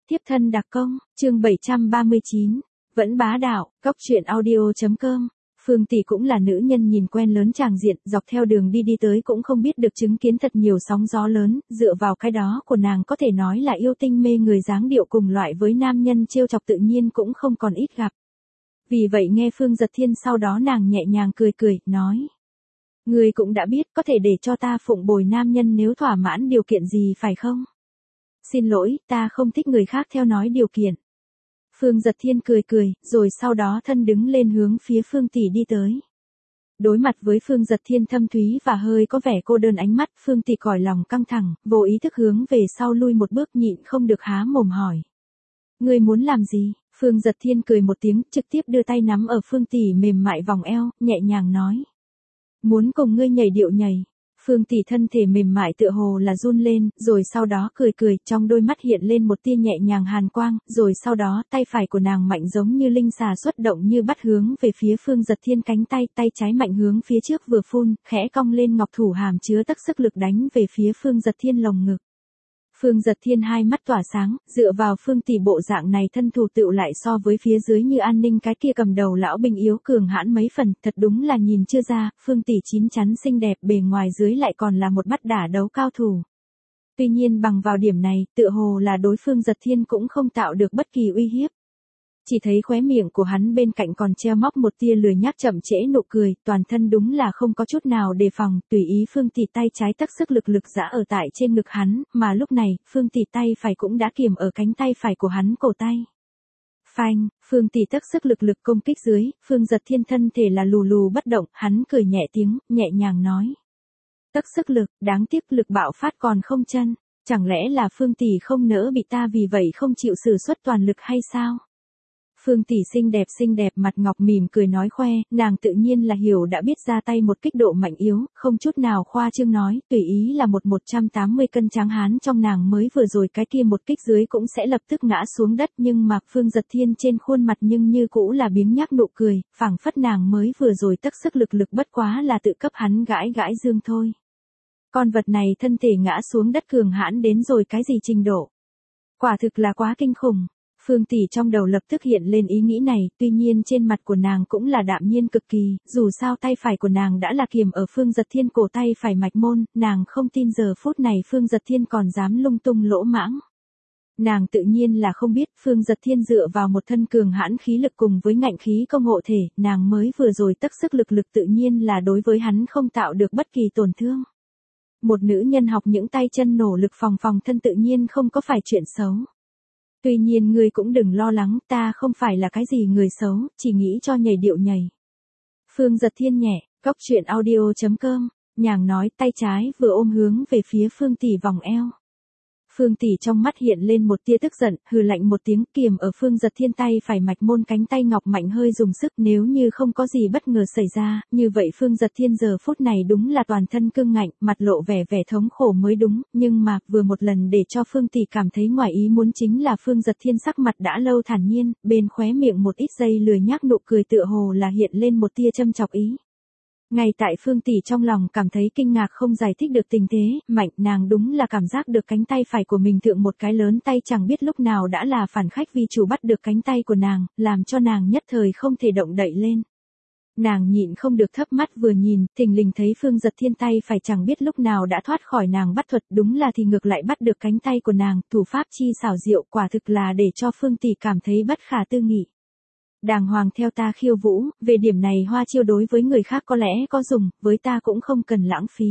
Tiếp thân đặc công, chương 739, vẫn bá đạo, góc truyện audio.com. Phương Tỷ cũng là nữ nhân nhìn quen lớn tràng diện, dọc theo đường đi tới cũng không biết được chứng kiến thật nhiều sóng gió lớn, dựa vào cái đó của nàng có thể nói là yêu tinh mê người dáng điệu cùng loại với nam nhân trêu chọc tự nhiên cũng không còn ít gặp. Vì vậy nghe Phương Giật Thiên sau đó nàng nhẹ nhàng cười, nói. Ngươi cũng đã biết có thể để cho ta phụng bồi nam nhân nếu thỏa mãn điều kiện gì phải không? Xin lỗi, ta không thích người khác theo nói điều kiện. Phương Giật Thiên cười, rồi sau đó thân đứng lên hướng phía Phương Tỷ đi tới. Đối mặt với Phương Giật Thiên thâm thúy và hơi có vẻ cô đơn ánh mắt, Phương Tỷ còi lòng căng thẳng, vô ý thức hướng về sau lui một bước nhịn không được há mồm hỏi. Ngươi muốn làm gì? Phương Giật Thiên cười một tiếng, trực tiếp đưa tay nắm ở Phương Tỷ mềm mại vòng eo, nhẹ nhàng nói. Muốn cùng ngươi nhảy điệu nhảy. Phương Tỷ thân thể mềm mại tựa hồ là run lên, rồi sau đó cười, trong đôi mắt hiện lên một tia nhẹ nhàng hàn quang, rồi sau đó tay phải của nàng mạnh giống như linh xà xuất động như bắt hướng về phía Phương Giật Thiên cánh tay, tay trái mạnh hướng phía trước vừa phun, khẽ cong lên ngọc thủ hàm chứa tất sức lực đánh về phía Phương Giật Thiên lồng ngực. Phương Giật Thiên hai mắt tỏa sáng, dựa vào Phương Tỷ bộ dạng này thân thủ tựu lại so với phía dưới như An Ninh cái kia cầm đầu lão binh yếu cường hãn mấy phần, thật đúng là nhìn chưa ra, Phương Tỷ chín chắn xinh đẹp bề ngoài dưới lại còn là một bắt đả đấu cao thủ. Tuy nhiên bằng vào điểm này, tựa hồ là đối Phương Giật Thiên cũng không tạo được bất kỳ uy hiếp. Chỉ thấy khóe miệng của hắn bên cạnh còn treo móc một tia lười nhác chậm trễ nụ cười, toàn thân đúng là không có chút nào đề phòng, tùy ý Phương Tỷ tay trái tất sức lực giã ở tại trên ngực hắn, mà lúc này, Phương Tỷ tay phải cũng đã kiềm ở cánh tay phải của hắn cổ tay. Phanh, Phương Tỷ tất sức lực công kích dưới, Phương Giật Thiên thân thể là lù bất động, hắn cười nhẹ tiếng, nhẹ nhàng nói. Tất sức lực, đáng tiếc lực bạo phát còn không chân, chẳng lẽ là Phương Tỷ không nỡ bị ta vì vậy không chịu sử xuất toàn lực hay sao? Phương Tỷ xinh đẹp mặt ngọc mỉm cười nói khoe, nàng tự nhiên là hiểu đã biết ra tay một kích độ mạnh yếu, không chút nào khoa trương nói, tùy ý là một 180 cân tráng hán trong nàng mới vừa rồi cái kia một kích dưới cũng sẽ lập tức ngã xuống đất, nhưng mà Phương Giật Thiên trên khuôn mặt nhưng như cũ là biếng nhác nụ cười, phảng phất nàng mới vừa rồi tất sức lực bất quá là tự cấp hắn gãi dương thôi. Con vật này thân thể ngã xuống đất cường hãn đến rồi cái gì trình độ? Quả thực là quá kinh khủng. Phương Tỷ trong đầu lập tức hiện lên ý nghĩ này, tuy nhiên trên mặt của nàng cũng là đạm nhiên cực kỳ, dù sao tay phải của nàng đã là kiềm ở Phương Giật Thiên cổ tay phải mạch môn, nàng không tin giờ phút này Phương Giật Thiên còn dám lung tung lỗ mãng. Nàng tự nhiên là không biết Phương Giật Thiên dựa vào một thân cường hãn khí lực cùng với ngạnh khí công hộ thể, nàng mới vừa rồi tất sức lực tự nhiên là đối với hắn không tạo được bất kỳ tổn thương. Một nữ nhân học những tay chân nổ lực phòng thân tự nhiên không có phải chuyện xấu. Tuy nhiên ngươi cũng đừng lo lắng, ta không phải là cái gì người xấu, chỉ nghĩ cho nhảy điệu nhảy. Phương Giật Thiên nhẹ, góc truyện audio.com, nhàng nói tay trái vừa ôm hướng về phía Phương Tỷ vòng eo. Phương Tỷ trong mắt hiện lên một tia tức giận, hừ lạnh một tiếng kiềm ở Phương Giật Thiên tay phải mạch môn cánh tay ngọc mạnh hơi dùng sức, nếu như không có gì bất ngờ xảy ra, như vậy Phương Giật Thiên giờ phút này đúng là toàn thân cương ngạnh, mặt lộ vẻ thống khổ mới đúng, nhưng mà vừa một lần để cho Phương Tỷ cảm thấy ngoài ý muốn chính là Phương Giật Thiên sắc mặt đã lâu thản nhiên, bên khóe miệng một ít giây lười nhác nụ cười tựa hồ là hiện lên một tia châm chọc ý. Ngay tại Phương Tỷ trong lòng cảm thấy kinh ngạc không giải thích được tình thế, mạnh nàng đúng là cảm giác được cánh tay phải của mình thượng một cái lớn tay chẳng biết lúc nào đã là phản khách vì chủ bắt được cánh tay của nàng, làm cho nàng nhất thời không thể động đậy lên. Nàng nhịn không được thấp mắt vừa nhìn, thình lình thấy Phương Giật Thiên tay phải chẳng biết lúc nào đã thoát khỏi nàng bắt thuật, đúng là thì ngược lại bắt được cánh tay của nàng, thủ pháp chi xảo diệu quả thực là để cho Phương Tỷ cảm thấy bất khả tư nghị. Đàng hoàng theo ta khiêu vũ, về điểm này hoa chiêu đối với người khác có lẽ có dùng, với ta cũng không cần lãng phí.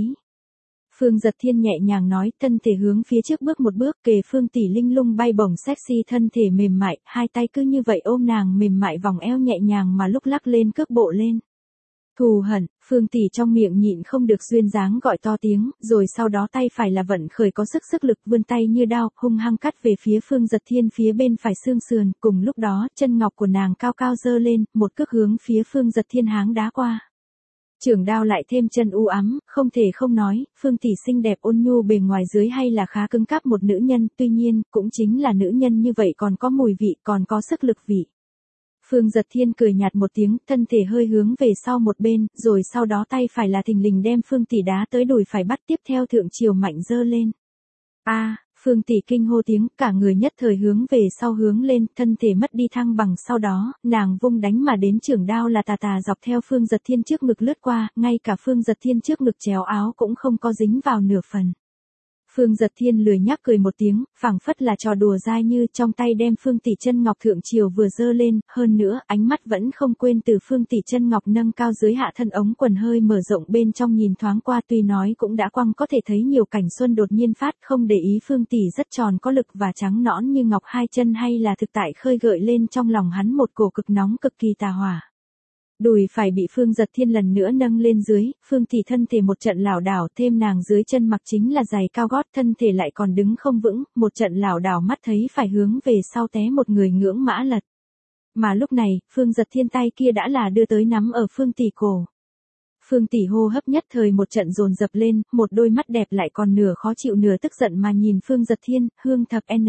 Phương Giật Thiên nhẹ nhàng nói, thân thể hướng phía trước bước một bước, kề Phương Tỷ linh lung bay bổng sexy thân thể mềm mại, hai tay cứ như vậy ôm nàng mềm mại vòng eo nhẹ nhàng mà lúc lắc lên cước bộ lên. Thù hận, Phương Tỷ trong miệng nhịn không được duyên dáng gọi to tiếng, rồi sau đó tay phải là vận khởi có sức lực vươn tay như đao, hung hăng cắt về phía Phương Giật Thiên phía bên phải xương sườn, cùng lúc đó, chân ngọc của nàng cao giơ lên, một cước hướng phía Phương Giật Thiên háng đá qua. Chưởng đao lại thêm chân u ám, không thể không nói, Phương Tỷ xinh đẹp ôn nhu bề ngoài dưới hay là khá cứng cáp một nữ nhân, tuy nhiên, cũng chính là nữ nhân như vậy còn có mùi vị, còn có sức lực vị. Phương Giật Thiên cười nhạt một tiếng, thân thể hơi hướng về sau một bên, rồi sau đó tay phải là thình lình đem Phương Tỷ đá tới đùi phải bắt tiếp theo thượng chiều mạnh giơ lên. Phương Tỷ kinh hô tiếng, cả người nhất thời hướng về sau hướng lên, thân thể mất đi thăng bằng, sau đó, nàng vung đánh mà đến chưởng đao là tà tà dọc theo Phương Giật Thiên trước ngực lướt qua, ngay cả Phương Giật Thiên trước ngực chéo áo cũng không có dính vào nửa phần. Phương Giật Thiên lười nhác cười một tiếng, phảng phất là trò đùa dai như trong tay đem Phương Tỷ chân ngọc thượng triều vừa giơ lên, hơn nữa, ánh mắt vẫn không quên từ Phương Tỷ chân ngọc nâng cao dưới hạ thân ống quần hơi mở rộng bên trong nhìn thoáng qua, tuy nói cũng đã quăng có thể thấy nhiều cảnh xuân đột nhiên phát, không để ý Phương Tỷ rất tròn có lực và trắng nõn như ngọc hai chân, hay là thực tại khơi gợi lên trong lòng hắn một cổ cực nóng cực kỳ tà hỏa. Đùi phải bị Phương Giật Thiên lần nữa nâng lên dưới, Phương Tỷ thân thể một trận lảo đảo, thêm nàng dưới chân mặc chính là giày cao gót, thân thể lại còn đứng không vững, một trận lảo đảo mắt thấy phải hướng về sau té một người ngưỡng mã lật. Mà lúc này, Phương Giật Thiên tay kia đã là đưa tới nắm ở Phương Tỷ cổ. Phương Tỷ hô hấp nhất thời một trận dồn dập lên, một đôi mắt đẹp lại còn nửa khó chịu nửa tức giận mà nhìn Phương Giật Thiên, hương thập n.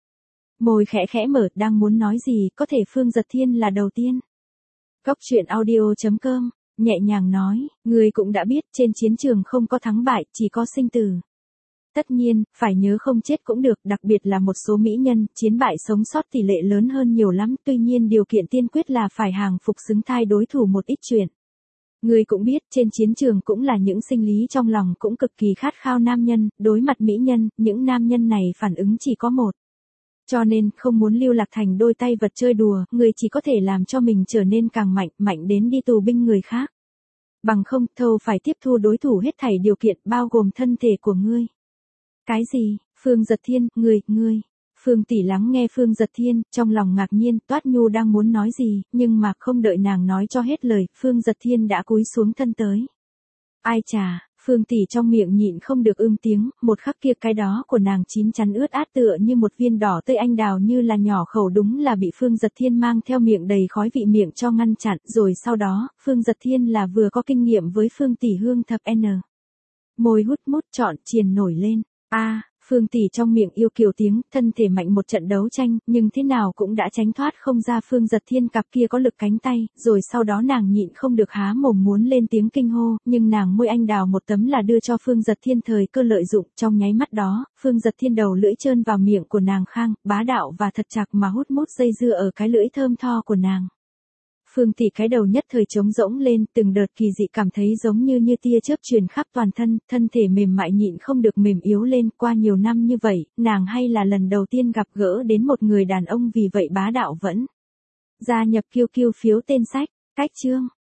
Môi khẽ khẽ mở, đang muốn nói gì, có thể Phương Giật Thiên là đầu tiên. Góc truyện audio.com, nhẹ nhàng nói, ngươi cũng đã biết trên chiến trường không có thắng bại, chỉ có sinh tử. Tất nhiên, phải nhớ không chết cũng được, đặc biệt là một số mỹ nhân, chiến bại sống sót tỷ lệ lớn hơn nhiều lắm, tuy nhiên điều kiện tiên quyết là phải hàng phục xứng thai đối thủ một ít chuyện. Ngươi cũng biết, trên chiến trường cũng là những sinh lý trong lòng cũng cực kỳ khát khao nam nhân, đối mặt mỹ nhân, những nam nhân này phản ứng chỉ có một. Cho nên, không muốn lưu lạc thành đôi tay vật chơi đùa, người chỉ có thể làm cho mình trở nên càng mạnh, mạnh đến đi tù binh người khác. Bằng không, thâu phải tiếp thu đối thủ hết thảy điều kiện, bao gồm thân thể của ngươi. Cái gì? Phương Giật Thiên, ngươi. Phương Tỷ lắng nghe Phương Giật Thiên, trong lòng ngạc nhiên, Toát Nhu đang muốn nói gì, nhưng mà không đợi nàng nói cho hết lời, Phương Giật Thiên đã cúi xuống thân tới. Ai chà, Phương Tỷ trong miệng nhịn không được tiếng, một khắc kia cái đó của nàng chín chắn ướt át tựa như một viên đỏ tươi anh đào như là nhỏ khẩu, đúng là bị Phương Giật Thiên mang theo miệng đầy khói vị miệng cho ngăn chặn, rồi sau đó, Phương Giật Thiên là vừa có kinh nghiệm với Phương Tỷ hương thập n. Môi hút mút trọn triền nổi lên, Phương Tỷ trong miệng yêu kiều tiếng, thân thể mạnh một trận đấu tranh, nhưng thế nào cũng đã tránh thoát không ra Phương Giật Thiên cặp kia có lực cánh tay, rồi sau đó nàng nhịn không được há mồm muốn lên tiếng kinh hô, nhưng nàng môi anh đào một tấm là đưa cho Phương Giật Thiên thời cơ lợi dụng, trong nháy mắt đó, Phương Giật Thiên đầu lưỡi trơn vào miệng của nàng khang, bá đạo và thật chặt mà hút mút dây dưa ở cái lưỡi thơm tho của nàng. Phương Tỷ cái đầu nhất thời trống rỗng lên, từng đợt kỳ dị cảm thấy giống như tia chớp truyền khắp toàn thân, thân thể mềm mại nhịn không được mềm yếu lên, qua nhiều năm như vậy, nàng hay là lần đầu tiên gặp gỡ đến một người đàn ông vì vậy bá đạo vẫn. Gia nhập Kiêu Kiêu phiếu tên sách, cách chương.